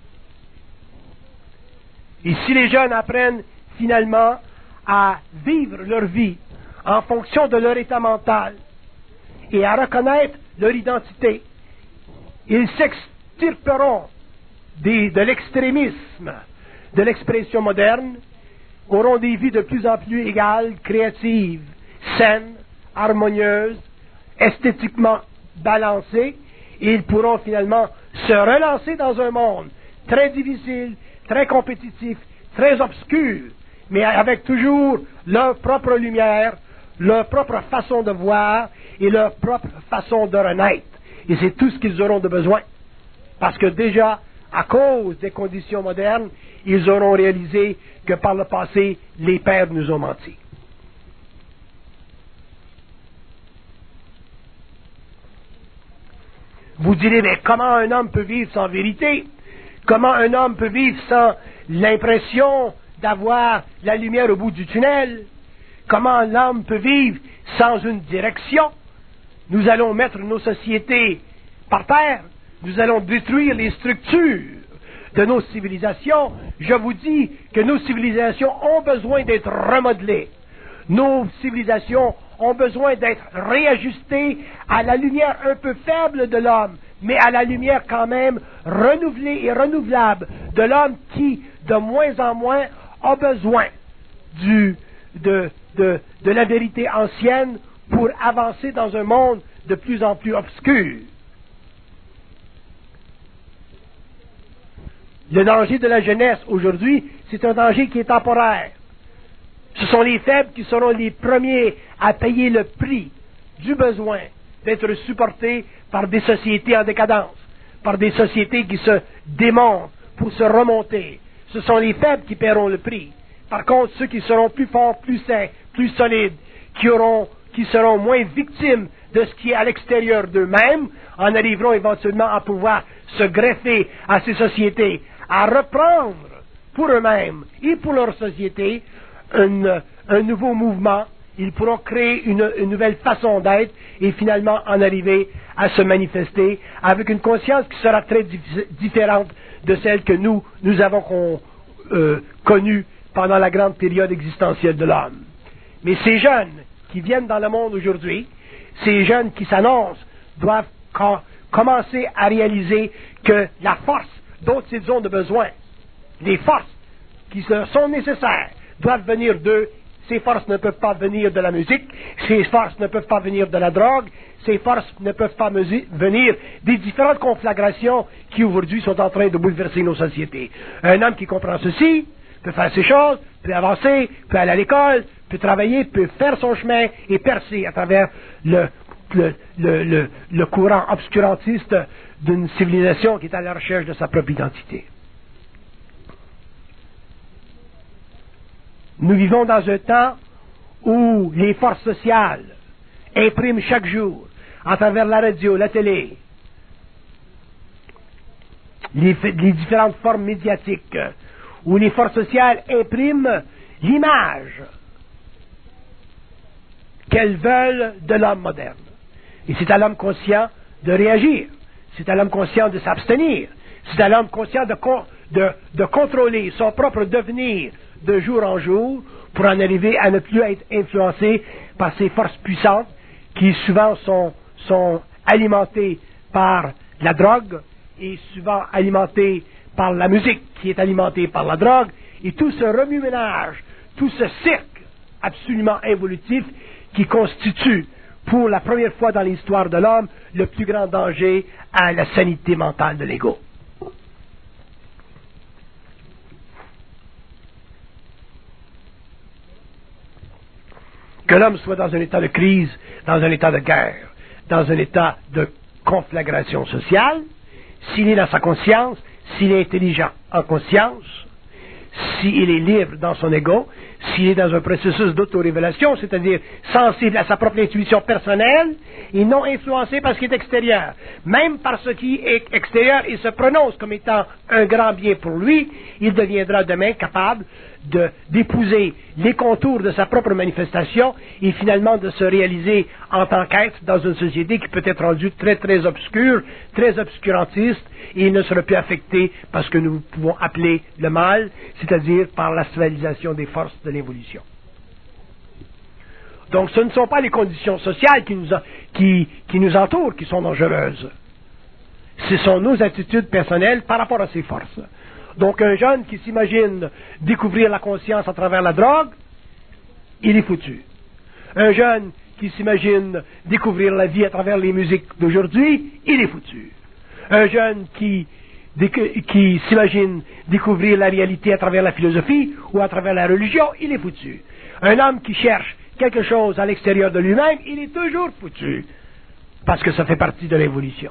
Et si les jeunes apprennent finalement à vivre leur vie en fonction de leur état mental et à reconnaître leur identité, ils s'extirperont des, de l'extrémisme de l'expression moderne, auront des vies de plus en plus égales, créatives, saines, harmonieuses, esthétiquement balancées, et ils pourront finalement se relancer dans un monde très difficile, très compétitif, très obscur, mais avec toujours leur propre lumière, leur propre façon de voir et leur propre façon de renaître. Et c'est tout ce qu'ils auront de besoin. Parce que déjà, à cause des conditions modernes, ils auront réalisé que par le passé, les pères nous ont menti. Vous direz, mais comment un homme peut vivre sans vérité? Comment un homme peut vivre sans l'impression d'avoir la lumière au bout du tunnel? Comment l'homme peut vivre sans une direction? Nous allons mettre nos sociétés par terre. Nous allons détruire les structures de nos civilisations. Je vous dis que nos civilisations ont besoin d'être remodelées. Nos civilisations ont besoin d'être réajustées à la lumière un peu faible de l'homme, mais à la lumière quand même renouvelée et renouvelable de l'homme qui, de moins en moins, a besoin du, de, de, de la vérité ancienne pour avancer dans un monde de plus en plus obscur. Le danger de la jeunesse aujourd'hui, c'est un danger qui est temporaire. Ce sont les faibles qui seront les premiers à payer le prix du besoin d'être supportés par des sociétés en décadence, par des sociétés qui se démontent pour se remonter. Ce sont les faibles qui paieront le prix. Par contre, ceux qui seront plus forts, plus sains, plus solides, qui auront, qui seront moins victimes de ce qui est à l'extérieur d'eux-mêmes, en arriveront éventuellement à pouvoir se greffer à ces sociétés, à reprendre pour eux-mêmes et pour leur société une, un nouveau mouvement. Ils pourront créer une, une nouvelle façon d'être et finalement en arriver à se manifester avec une conscience qui sera très dif- différente de celle que nous, nous avons con, euh, connue pendant la grande période existentielle de l'homme. Mais ces jeunes qui viennent dans le monde aujourd'hui, ces jeunes qui s'annoncent, doivent com- commencer à réaliser que la force dont ils ont de besoin, les forces qui sont nécessaires, doivent venir d'eux. Ces forces ne peuvent pas venir de la musique, ces forces ne peuvent pas venir de la drogue, ces forces ne peuvent pas musi- venir des différentes conflagrations qui aujourd'hui sont en train de bouleverser nos sociétés. Un homme qui comprend ceci peut faire ces choses, peut avancer, peut aller à l'école, peut travailler, peut faire son chemin et percer à travers le, le, le, le, le courant obscurantiste d'une civilisation qui est à la recherche de sa propre identité. Nous vivons dans un temps où les forces sociales impriment chaque jour, à travers la radio, la télé, les, les différentes formes médiatiques, où les forces sociales impriment l'image qu'elles veulent de l'homme moderne. Et c'est à l'homme conscient de réagir, c'est à l'homme conscient de s'abstenir, c'est à l'homme conscient de, de, de contrôler son propre devenir de jour en jour pour en arriver à ne plus être influencé par ces forces puissantes qui souvent sont, sont alimentées par la drogue et souvent alimentées par la musique qui est alimentée par la drogue et tout ce remue-ménage, tout ce cirque absolument involutif qui constitue pour la première fois dans l'histoire de l'homme le plus grand danger à la sanité mentale de l'ego. Que l'homme soit dans un état de crise, dans un état de guerre, dans un état de conflagration sociale, s'il est dans sa conscience, s'il est intelligent en conscience, s'il est libre dans son ego, s'il est dans un processus d'autorévélation, c'est-à-dire sensible à sa propre intuition personnelle et non influencé par ce qui est extérieur. Même par ce qui est extérieur, il se prononce comme étant un grand bien pour lui, il deviendra demain capable de, d'épouser les contours de sa propre manifestation et finalement de se réaliser en tant qu'être dans une société qui peut être rendue très très obscure, très obscurantiste, et il ne sera plus affecté par ce que nous pouvons appeler le mal, c'est-à-dire par la civilisation des forces de l'évolution. Donc ce ne sont pas les conditions sociales qui nous, qui, qui nous entourent qui sont dangereuses. Ce sont nos attitudes personnelles par rapport à ces forces. Donc un jeune qui s'imagine découvrir la conscience à travers la drogue, il est foutu. Un jeune qui s'imagine découvrir la vie à travers les musiques d'aujourd'hui, il est foutu. Un jeune qui, qui s'imagine découvrir la réalité à travers la philosophie ou à travers la religion, il est foutu. Un homme qui cherche quelque chose à l'extérieur de lui-même, il est toujours foutu. Parce que ça fait partie de l'évolution.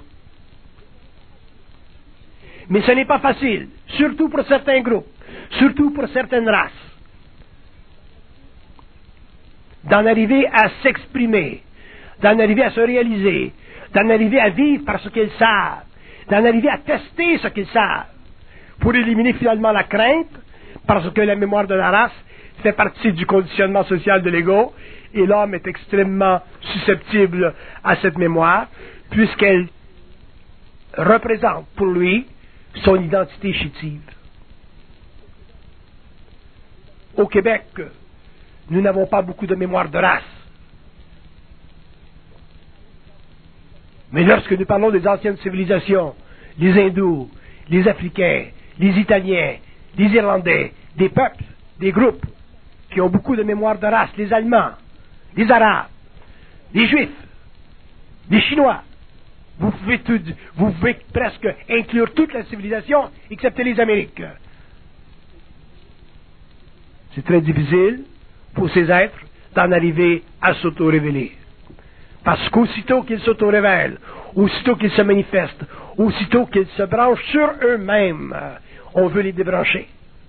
Mais ce n'est pas facile, surtout pour certains groupes, surtout pour certaines races, d'en arriver à s'exprimer, d'en arriver à se réaliser, d'en arriver à vivre par ce qu'ils savent, d'en arriver à tester ce qu'ils savent, pour éliminer finalement la crainte, parce que la mémoire de la race fait partie du conditionnement social de l'ego, et l'homme est extrêmement susceptible à cette mémoire, puisqu'elle représente pour lui son identité chétive. Au Québec, nous n'avons pas beaucoup de mémoire de race. Mais lorsque nous parlons des anciennes civilisations, les hindous, les africains, les italiens, les irlandais, des peuples, des groupes qui ont beaucoup de mémoire de race, les allemands, les arabes, les juifs, les chinois, vous pouvez, tout, vous pouvez presque inclure toute la civilisation, excepté les Amériques. C'est très difficile pour ces êtres d'en arriver à s'auto-révéler. Parce qu'aussitôt qu'ils s'auto-révèlent, aussitôt qu'ils se manifestent, aussitôt qu'ils se branchent sur eux-mêmes, on veut les débrancher.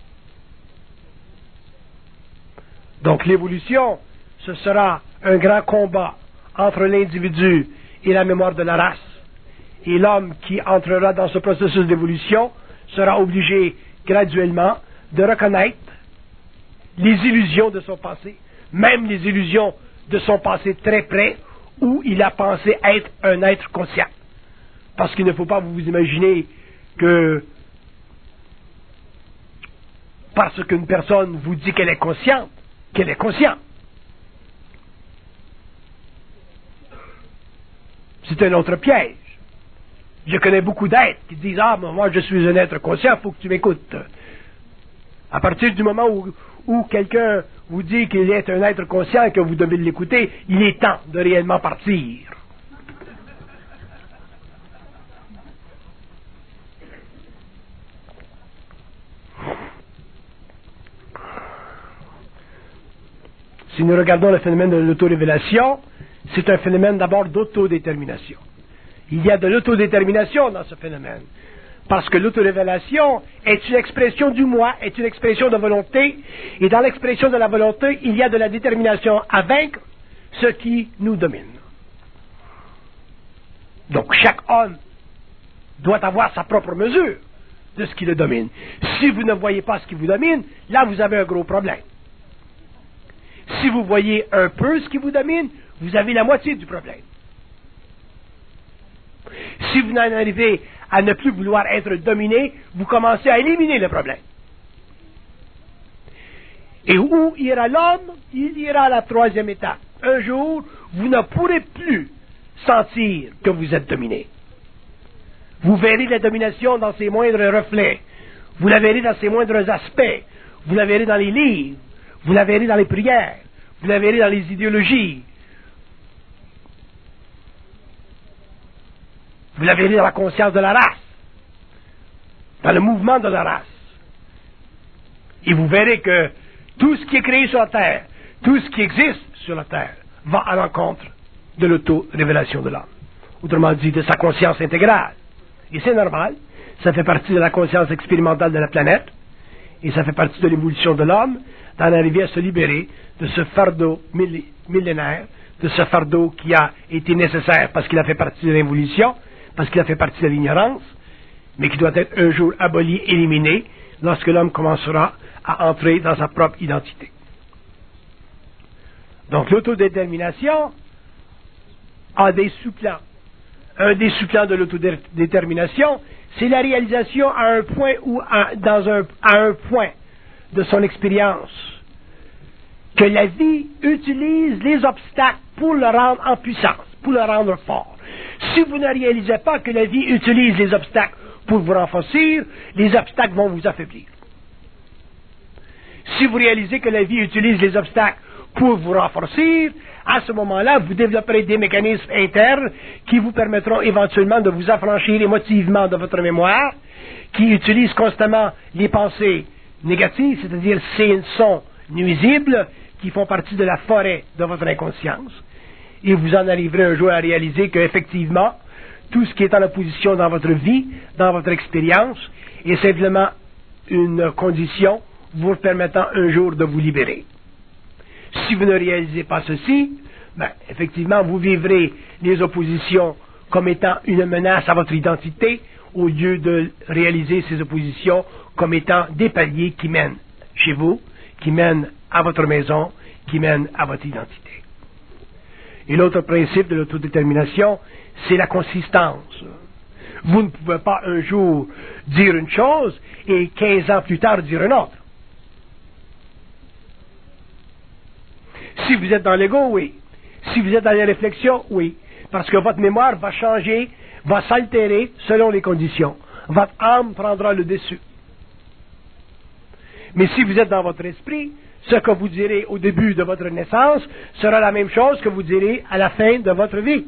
Donc l'évolution, ce sera un grand combat entre l'individu et la mémoire de la race. Et l'homme qui entrera dans ce processus d'évolution sera obligé graduellement de reconnaître les illusions de son passé, même les illusions de son passé très près, où il a pensé être un être conscient. Parce qu'il ne faut pas vous imaginer que parce qu'une personne vous dit qu'elle est consciente, qu'elle est consciente. C'est un autre piège. Je connais beaucoup d'êtres qui disent « Ah, moi je suis un être conscient, il faut que tu m'écoutes. » À partir du moment où, où quelqu'un vous dit qu'il est un être conscient et que vous devez l'écouter, il est temps de réellement partir. Si nous regardons le phénomène de l'autorévélation, c'est un phénomène d'abord d'autodétermination. Il y a de l'autodétermination dans ce phénomène. Parce que l'autorévélation est une expression du moi, est une expression de volonté, et dans l'expression de la volonté, il y a de la détermination à vaincre ce qui nous domine. Donc chaque homme doit avoir sa propre mesure de ce qui le domine. Si vous ne voyez pas ce qui vous domine, là vous avez un gros problème. Si vous voyez un peu ce qui vous domine, vous avez la moitié du problème. Si vous n'en arrivez à ne plus vouloir être dominé, vous commencez à éliminer le problème. Et où ira l'homme? Il ira à la troisième étape. Un jour, vous ne pourrez plus sentir que vous êtes dominé. Vous verrez la domination dans ses moindres reflets. Vous la verrez dans ses moindres aspects. Vous la verrez dans les livres. Vous la verrez dans les prières. Vous la verrez dans les idéologies. Vous la verrez dans la conscience de la race, dans le mouvement de la race. Et vous verrez que tout ce qui est créé sur la terre, tout ce qui existe sur la terre, va à l'encontre de l'auto-révélation de l'homme. Autrement dit, de sa conscience intégrale. Et c'est normal, ça fait partie de la conscience expérimentale de la planète, et ça fait partie de l'évolution de l'homme, d'en arriver à se libérer de ce fardeau millénaire, de ce fardeau qui a été nécessaire parce qu'il a fait partie de l'évolution, parce qu'il a fait partie de l'ignorance, mais qui doit être un jour aboli, éliminé, lorsque l'homme commencera à entrer dans sa propre identité. Donc l'autodétermination a des sous-plans. Un des sous-plans de l'autodétermination, c'est la réalisation à un point ou à, dans un, à un point de son expérience que la vie utilise les obstacles pour le rendre en puissance, pour le rendre fort. Si vous ne réalisez pas que la vie utilise les obstacles pour vous renforcer, les obstacles vont vous affaiblir. Si vous réalisez que la vie utilise les obstacles pour vous renforcer, à ce moment-là, vous développerez des mécanismes internes qui vous permettront éventuellement de vous affranchir émotivement de votre mémoire, qui utilise constamment les pensées négatives, c'est-à-dire ces sons nuisibles qui font partie de la forêt de votre inconscience. Et vous en arriverez un jour à réaliser qu'effectivement, tout ce qui est en opposition dans votre vie, dans votre expérience, est simplement une condition vous permettant un jour de vous libérer. Si vous ne réalisez pas ceci, ben, effectivement, vous vivrez les oppositions comme étant une menace à votre identité, au lieu de réaliser ces oppositions comme étant des paliers qui mènent chez vous, qui mènent à votre maison, qui mènent à votre identité. Et l'autre principe de l'autodétermination, c'est la consistance. Vous ne pouvez pas un jour dire une chose et quinze ans plus tard dire une autre. Si vous êtes dans l'ego, oui. Si vous êtes dans les réflexions, oui. Parce que votre mémoire va changer, va s'altérer selon les conditions. Votre âme prendra le dessus. Mais si vous êtes dans votre esprit, ce que vous direz au début de votre naissance sera la même chose que vous direz à la fin de votre vie.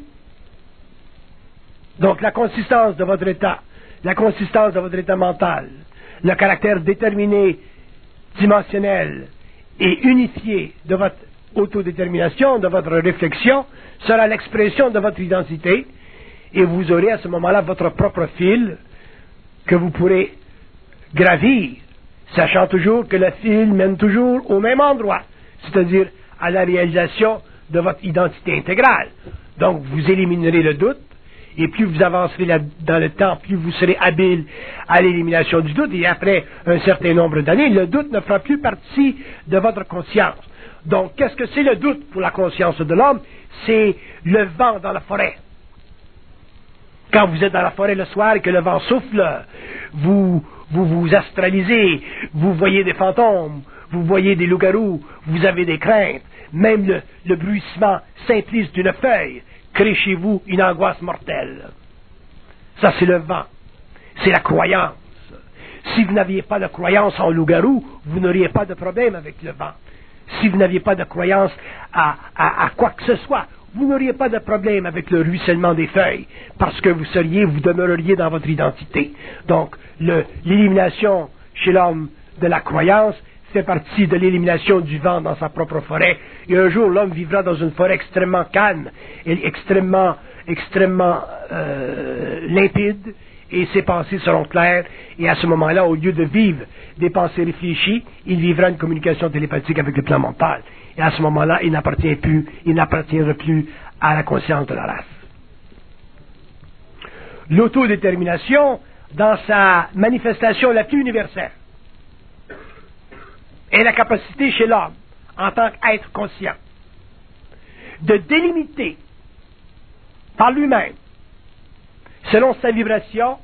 Donc la consistance de votre état, la consistance de votre état mental, le caractère déterminé, dimensionnel et unifié de votre autodétermination, de votre réflexion, sera l'expression de votre identité, et vous aurez à ce moment-là votre propre fil que vous pourrez gravir, sachant toujours que le fil mène toujours au même endroit, c'est-à-dire à la réalisation de votre identité intégrale. Donc vous éliminerez le doute, et plus vous avancerez là, dans le temps, plus vous serez habile à l'élimination du doute, et après un certain nombre d'années, le doute ne fera plus partie de votre conscience. Donc, qu'est-ce que c'est le doute pour la conscience de l'homme? C'est le vent dans la forêt. Quand vous êtes dans la forêt le soir et que le vent souffle, vous vous, vous astralisez, vous voyez des fantômes, vous voyez des loups-garous, vous avez des craintes, même le, le bruissement simpliste d'une feuille crée chez vous une angoisse mortelle. Ça, c'est le vent. C'est la croyance. Si vous n'aviez pas de croyance en loup-garou, vous n'auriez pas de problème avec le vent. Si vous n'aviez pas de croyance à, à, à quoi que ce soit, vous n'auriez pas de problème avec le ruissellement des feuilles, parce que vous seriez, vous demeureriez dans votre identité. Donc, le, l'élimination chez l'homme de la croyance fait partie de l'élimination du vent dans sa propre forêt. Et un jour, l'homme vivra dans une forêt extrêmement calme, et extrêmement, extrêmement euh, limpide, et ses pensées seront claires, et à ce moment-là, au lieu de vivre des pensées réfléchies, il vivra une communication télépathique avec le plan mental. Et à ce moment-là, il n'appartient plus, il n'appartiendra plus à la conscience de la race. L'autodétermination, dans sa manifestation la plus universelle, est la capacité chez l'homme, en tant qu'être conscient, de délimiter par lui-même, selon sa vibration,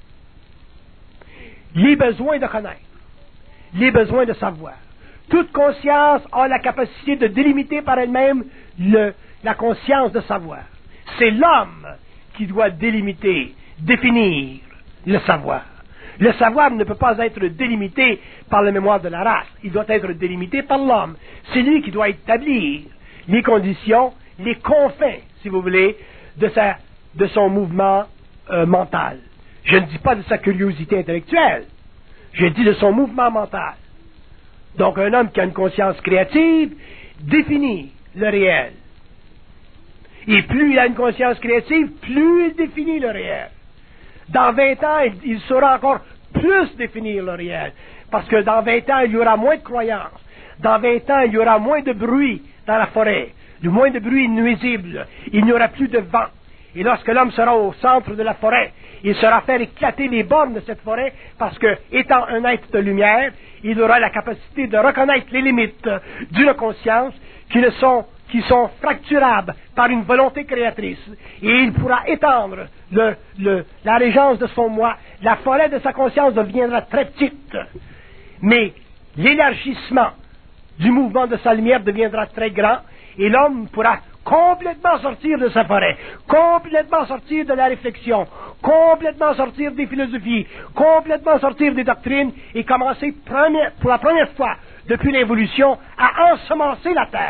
les besoins de connaître, les besoins de savoir. Toute conscience a la capacité de délimiter par elle-même le, la conscience de savoir. C'est l'homme qui doit délimiter, définir le savoir. Le savoir ne peut pas être délimité par la mémoire de la race. Il doit être délimité par l'homme. C'est lui qui doit établir les conditions, les confins, si vous voulez, de, sa, de son mouvement euh, mental. Je ne dis pas de sa curiosité intellectuelle. Je dis de son mouvement mental. Donc, un homme qui a une conscience créative définit le réel. Et plus il a une conscience créative, plus il définit le réel. Dans vingt ans, il, il saura encore plus définir le réel. Parce que dans vingt ans, il y aura moins de croyances. Dans vingt ans, il y aura moins de bruit dans la forêt. Du moins de bruit nuisible. Il n'y aura plus de vent. Et lorsque l'homme sera au centre de la forêt, il saura faire éclater les bornes de cette forêt parce que, étant un être de lumière, il aura la capacité de reconnaître les limites d'une conscience qui ne sont, qui sont fracturables par une volonté créatrice. Et il pourra étendre le, le, la régence de son moi. La forêt de sa conscience deviendra très petite. Mais l'élargissement du mouvement de sa lumière deviendra très grand et l'homme pourra complètement sortir de sa forêt, complètement sortir de la réflexion, complètement sortir des philosophies, complètement sortir des doctrines et commencer première, pour la première fois depuis l'évolution à ensemencer la terre,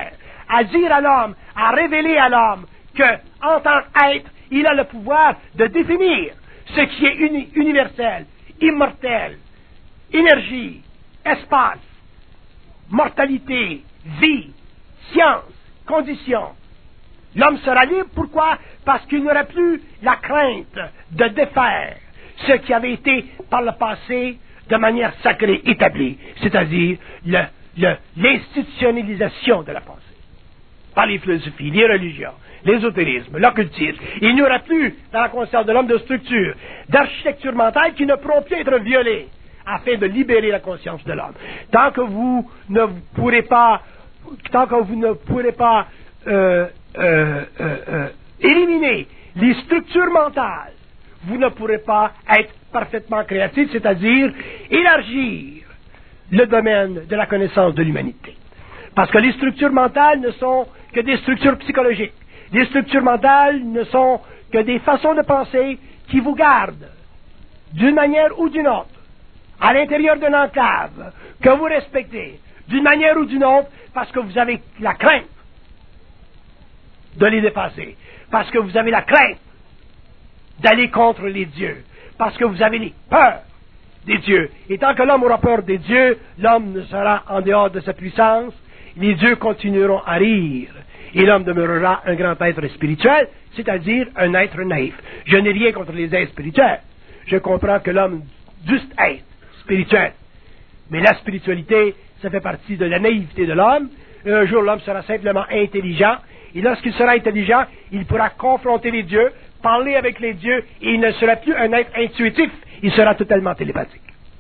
à dire à l'homme, à révéler à l'homme que, en tant qu'être, il a le pouvoir de définir ce qui est uni- universel, immortel, énergie, espace, mortalité, vie, science, conditions. L'homme sera libre, pourquoi? Parce qu'il n'aura plus la crainte de défaire ce qui avait été par le passé de manière sacrée établie, c'est-à-dire le, le, l'institutionnalisation de la pensée, par les philosophies, les religions, l'ésotérisme, l'occultisme. Il n'y aura plus dans la conscience de l'homme de structure, d'architecture mentale qui ne pourront plus être violées afin de libérer la conscience de l'homme. Tant que vous ne pourrez pas, tant que vous ne pourrez pas euh, euh, euh, euh, éliminer les structures mentales, vous ne pourrez pas être parfaitement créatif, c'est-à-dire élargir le domaine de la connaissance de l'humanité. Parce que les structures mentales ne sont que des structures psychologiques. Les structures mentales ne sont que des façons de penser qui vous gardent, d'une manière ou d'une autre, à l'intérieur d'une enclave, que vous respectez, d'une manière ou d'une autre, parce que vous avez la crainte de les dépasser, parce que vous avez la crainte d'aller contre les dieux, parce que vous avez les peurs des dieux. Et tant que l'homme aura peur des dieux, l'homme ne sera en dehors de sa puissance, les dieux continueront à rire, et l'homme demeurera un grand être spirituel, c'est-à-dire un être naïf. Je n'ai rien contre les êtres spirituels. Je comprends que l'homme juste être spirituel. Mais la spiritualité, ça fait partie de la naïveté de l'homme. Et un jour, l'homme sera simplement intelligent, et lorsqu'il sera intelligent, il pourra confronter les dieux, parler avec les dieux, et il ne sera plus un être intuitif, il sera totalement télépathique.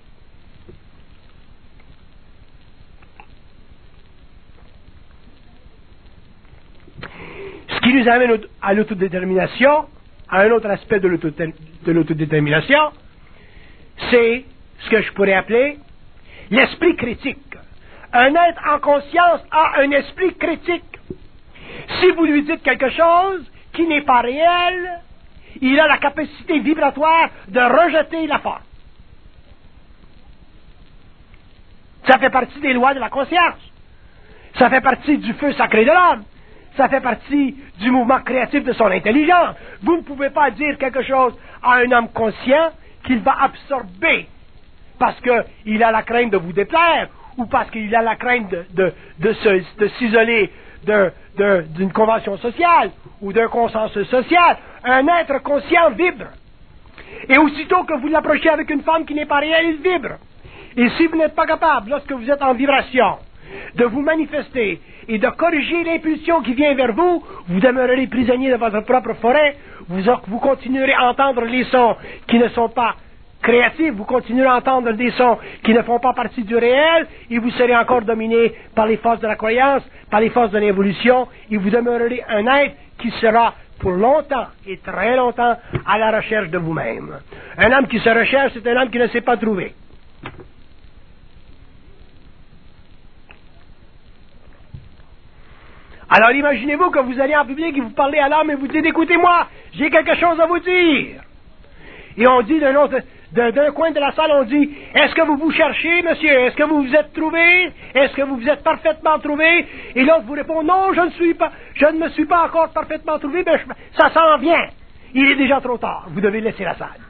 Ce qui nous amène à l'autodétermination, à un autre aspect de l'autodétermination, c'est ce que je pourrais appeler l'esprit critique. Un être en conscience a un esprit critique. Si vous lui dites quelque chose qui n'est pas réel, il a la capacité vibratoire de rejeter la force. Ça fait partie des lois de la conscience. Ça fait partie du feu sacré de l'homme. Ça fait partie du mouvement créatif de son intelligence. Vous ne pouvez pas dire quelque chose à un homme conscient qu'il va absorber parce qu'il a la crainte de vous déplaire ou parce qu'il a la crainte de, de, de, se, de s'isoler de, de, d'une convention sociale ou d'un consensus social. Un être conscient vibre. Et aussitôt que vous l'approchez avec une femme qui n'est pas réelle, il vibre. Et si vous n'êtes pas capable, lorsque vous êtes en vibration, de vous manifester et de corriger l'impulsion qui vient vers vous, vous demeurerez prisonnier de votre propre forêt, vous, vous continuerez à entendre les sons qui ne sont pas créatifs, vous continuerez à entendre des sons qui ne font pas partie du réel, et vous serez encore dominé par les forces de la croyance, par les forces de l'évolution, et vous demeurerez un être qui sera pour longtemps et très longtemps à la recherche de vous-même. Un homme qui se recherche, c'est un homme qui ne s'est pas trouvé. Alors imaginez-vous que vous allez en public et vous parlez à l'homme et vous dites, écoutez-moi, j'ai quelque chose à vous dire. Et on dit d'un autre, d'un, d'un coin de la salle, on dit, est-ce que vous vous cherchez, monsieur? Est-ce que vous vous êtes trouvé? Est-ce que vous vous êtes parfaitement trouvé? Et l'autre vous répond, non, je ne suis pas, je ne me suis pas encore parfaitement trouvé, mais je, ça s'en vient. Il est déjà trop tard. Vous devez laisser la salle.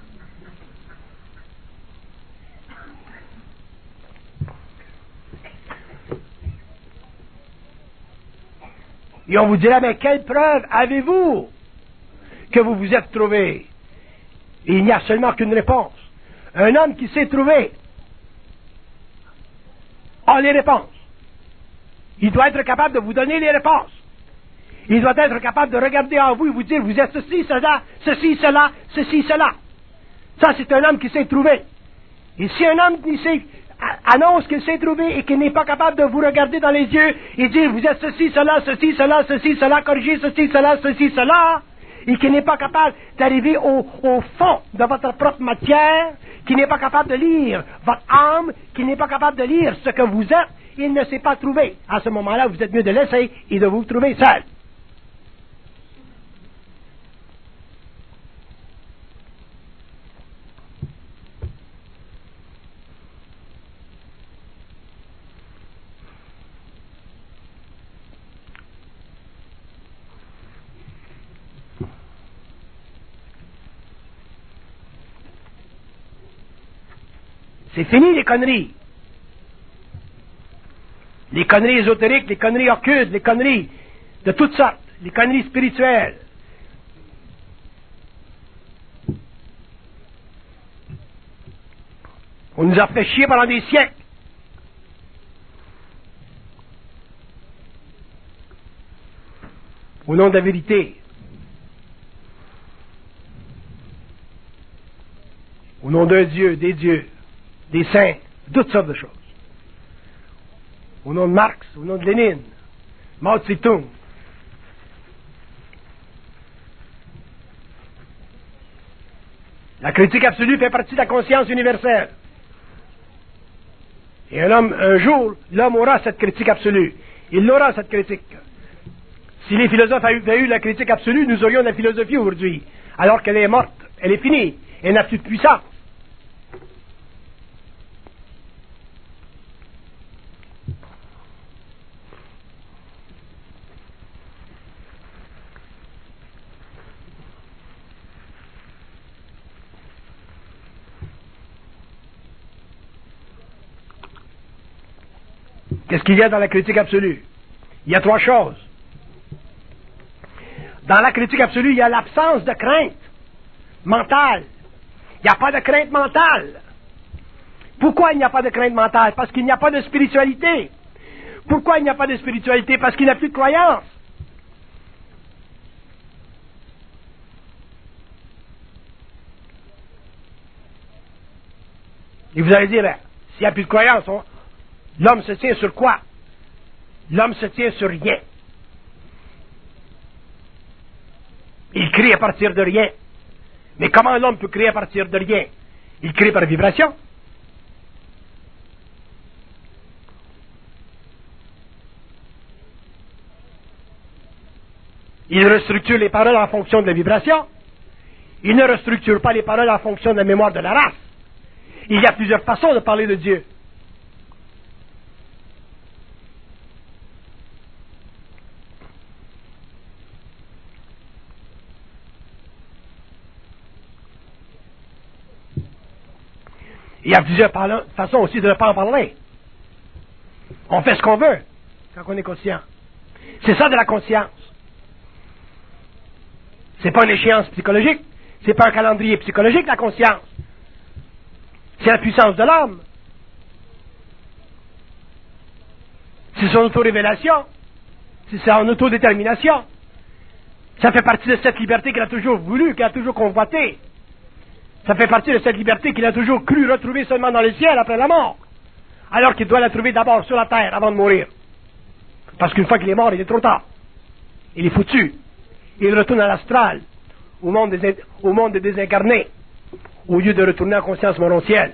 Et on vous dira, mais quelle preuve avez-vous que vous vous êtes trouvé? Et il n'y a seulement qu'une réponse. Un homme qui s'est trouvé a les réponses. Il doit être capable de vous donner les réponses. Il doit être capable de regarder en vous et vous dire, vous êtes ceci, cela, ceci, cela, ceci, cela. Ça, c'est un homme qui s'est trouvé. Et si un homme qui s'est annonce qu'il s'est trouvé et qu'il n'est pas capable de vous regarder dans les yeux et dire vous êtes ceci, cela, ceci, cela, ceci, cela, corriger ceci, cela, ceci, cela, et qu'il n'est pas capable d'arriver au, au fond de votre propre matière, qu'il n'est pas capable de lire votre âme, qu'il n'est pas capable de lire ce que vous êtes, il ne s'est pas trouvé. À ce moment-là, vous êtes mieux de laisser et de vous trouver seul. C'est fini les conneries. Les conneries ésotériques, les conneries occultes, les conneries de toutes sortes, les conneries spirituelles. On nous a fait chier pendant des siècles. Au nom de la vérité. Au nom d'un Dieu, des dieux, des saints, toutes sortes de choses. Au nom de Marx, au nom de Lénine, Mao Tse-tung. La critique absolue fait partie de la conscience universelle. Et un homme, un jour, l'homme aura cette critique absolue. Il l'aura, cette critique. Si les philosophes avaient eu la critique absolue, nous aurions la philosophie aujourd'hui. Alors qu'elle est morte, elle est finie, elle n'a plus de puissance. Qu'est-ce qu'il y a dans la critique absolue? Il y a trois choses. Dans la critique absolue, il y a l'absence de crainte mentale. Il n'y a pas de crainte mentale. Pourquoi il n'y a pas de crainte mentale? Parce qu'il n'y a pas de spiritualité. Pourquoi il n'y a pas de spiritualité? Parce qu'il n'y a plus de croyance. Et vous allez dire, ben, s'il n'y a plus de croyance, on... l'homme se tient sur quoi? L'homme se tient sur rien. Il crée à partir de rien. Mais comment l'homme peut créer à partir de rien? Il crée par vibration. Il restructure les paroles en fonction de la vibration. Il ne restructure pas les paroles en fonction de la mémoire de la race. Il y a plusieurs façons de parler de Dieu. Il y a plusieurs façons aussi de ne pas en parler. On fait ce qu'on veut quand on est conscient. C'est ça de la conscience. C'est pas une échéance psychologique. C'est pas un calendrier psychologique, la conscience. C'est la puissance de l'homme. C'est son auto-révélation. C'est son autodétermination. Ça fait partie de cette liberté qu'il a toujours voulu, qu'il a toujours convoité. Ça fait partie de cette liberté qu'il a toujours cru retrouver seulement dans le ciel après la mort. Alors qu'il doit la trouver d'abord sur la terre avant de mourir. Parce qu'une fois qu'il est mort, il est trop tard. Il est foutu. Il retourne à l'astral, au monde des, au monde des désincarnés, au lieu de retourner en conscience morontielle.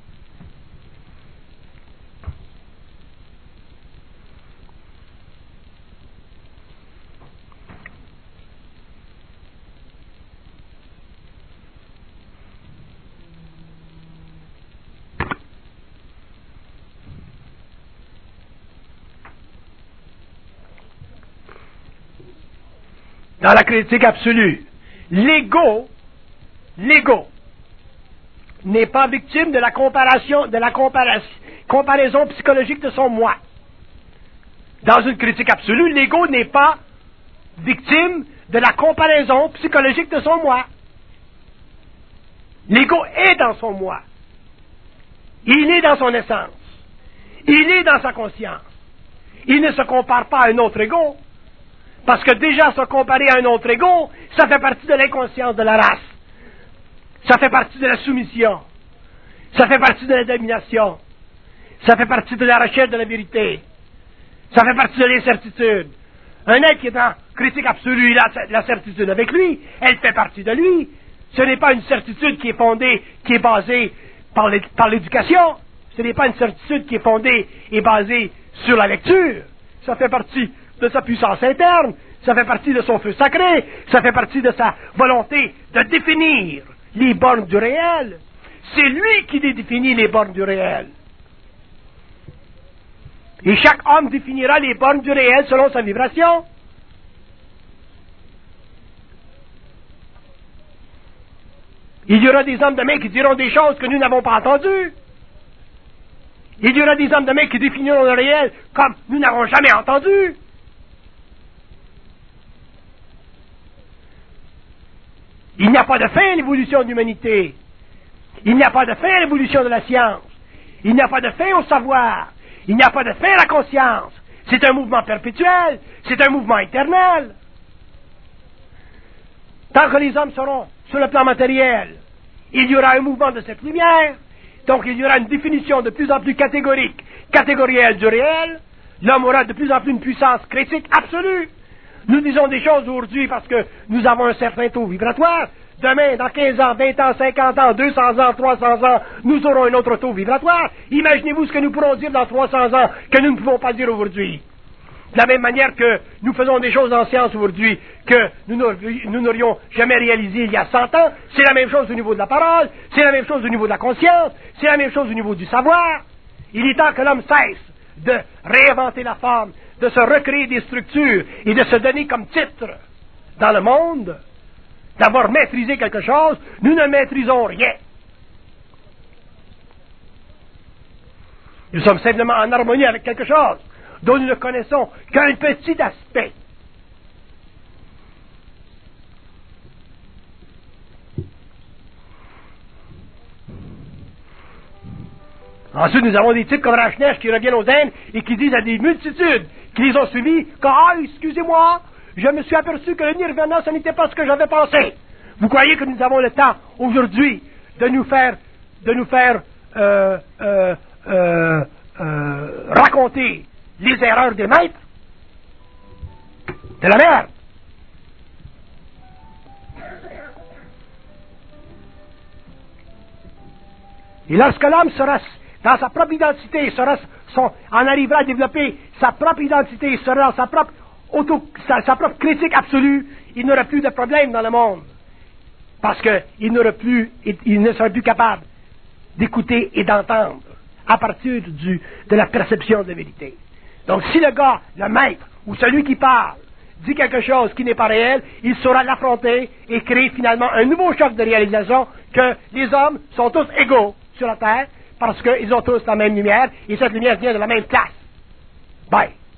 Dans la critique absolue, l'ego, l'ego, n'est pas victime de la comparaison, de la compara- comparaison psychologique de son moi. Dans une critique absolue, l'ego n'est pas victime de la comparaison psychologique de son moi. L'ego est dans son moi. Il est dans son essence. Il est dans sa conscience. Il ne se compare pas à un autre ego. Parce que déjà se comparer à un autre ego, ça fait partie de l'inconscience de la race. Ça fait partie de la soumission. Ça fait partie de la domination. Ça fait partie de la recherche de la vérité. Ça fait partie de l'incertitude. Un être qui est en critique absolue, il a la certitude avec lui. Elle fait partie de lui. Ce n'est pas une certitude qui est fondée, qui est basée par l'éducation. Ce n'est pas une certitude qui est fondée et basée sur la lecture. Ça fait partie de sa puissance interne, ça fait partie de son feu sacré, ça fait partie de sa volonté de définir les bornes du réel. C'est lui qui définit les bornes du réel. Et chaque homme définira les bornes du réel selon sa vibration. Il y aura des hommes demain qui diront des choses que nous n'avons pas entendues. Il y aura des hommes demain qui définiront le réel comme nous n'avons jamais entendu. Il n'y a pas de fin à l'évolution de l'humanité. Il n'y a pas de fin à l'évolution de la science. Il n'y a pas de fin au savoir. Il n'y a pas de fin à la conscience. C'est un mouvement perpétuel. C'est un mouvement éternel. Tant que les hommes seront sur le plan matériel, il y aura un mouvement de cette lumière. Donc il y aura une définition de plus en plus catégorique, catégorielle du réel. L'homme aura de plus en plus une puissance critique absolue. Nous disons des choses aujourd'hui parce que nous avons un certain taux vibratoire. Demain, dans quinze ans, vingt ans, cinquante ans, deux cents ans, trois cents ans, nous aurons un autre taux vibratoire. Imaginez-vous ce que nous pourrons dire dans trois cents ans que nous ne pouvons pas dire aujourd'hui. De la même manière que nous faisons des choses en science aujourd'hui que nous n'aurions jamais réalisées il y a cent ans, c'est la même chose au niveau de la parole, c'est la même chose au niveau de la conscience, c'est la même chose au niveau du savoir. Il est temps que l'homme cesse de réinventer la forme, de se recréer des structures et de se donner comme titre dans le monde, d'avoir maîtrisé quelque chose. Nous ne maîtrisons rien. Nous sommes simplement en harmonie avec quelque chose dont nous ne connaissons qu'un petit aspect. Ensuite, nous avons des types comme Rachnesh qui reviennent aux Indes et qui disent à des multitudes qui les ont suivis que, ah, excusez-moi, je me suis aperçu que le nirvana, ce n'était pas ce que j'avais pensé. Vous croyez que nous avons le temps, aujourd'hui, de nous faire, de nous faire, euh, euh, euh, euh, raconter les erreurs des maîtres? C'est la merde. Et lorsque l'homme sera dans sa propre identité, sera son, en arrivera à développer sa propre identité, sera dans sa propre auto, sa, sa propre critique absolue, il n'aura plus de problème dans le monde. Parce qu'il n'aura plus, il ne sera plus capable d'écouter et d'entendre à partir du, de la perception de la vérité. Donc si le gars, le maître, ou celui qui parle, dit quelque chose qui n'est pas réel, il saura l'affronter et créer finalement un nouveau choc de réalisation que les hommes sont tous égaux sur la terre parce qu'ils ont tous la même lumière et cette lumière vient de la même place. Bye.